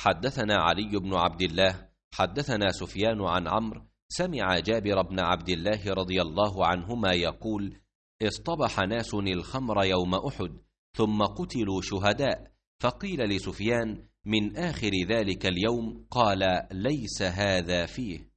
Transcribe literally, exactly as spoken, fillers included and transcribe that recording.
حدثنا علي بن عبد الله حدثنا سفيان عن عمرو سمع جابر بن عبد الله رضي الله عنهما يقول: اصطبح ناس الخمر يوم أحد ثم قتلوا شهداء، فقيل لسفيان: من آخر ذلك اليوم؟ قال: ليس هذا فيه.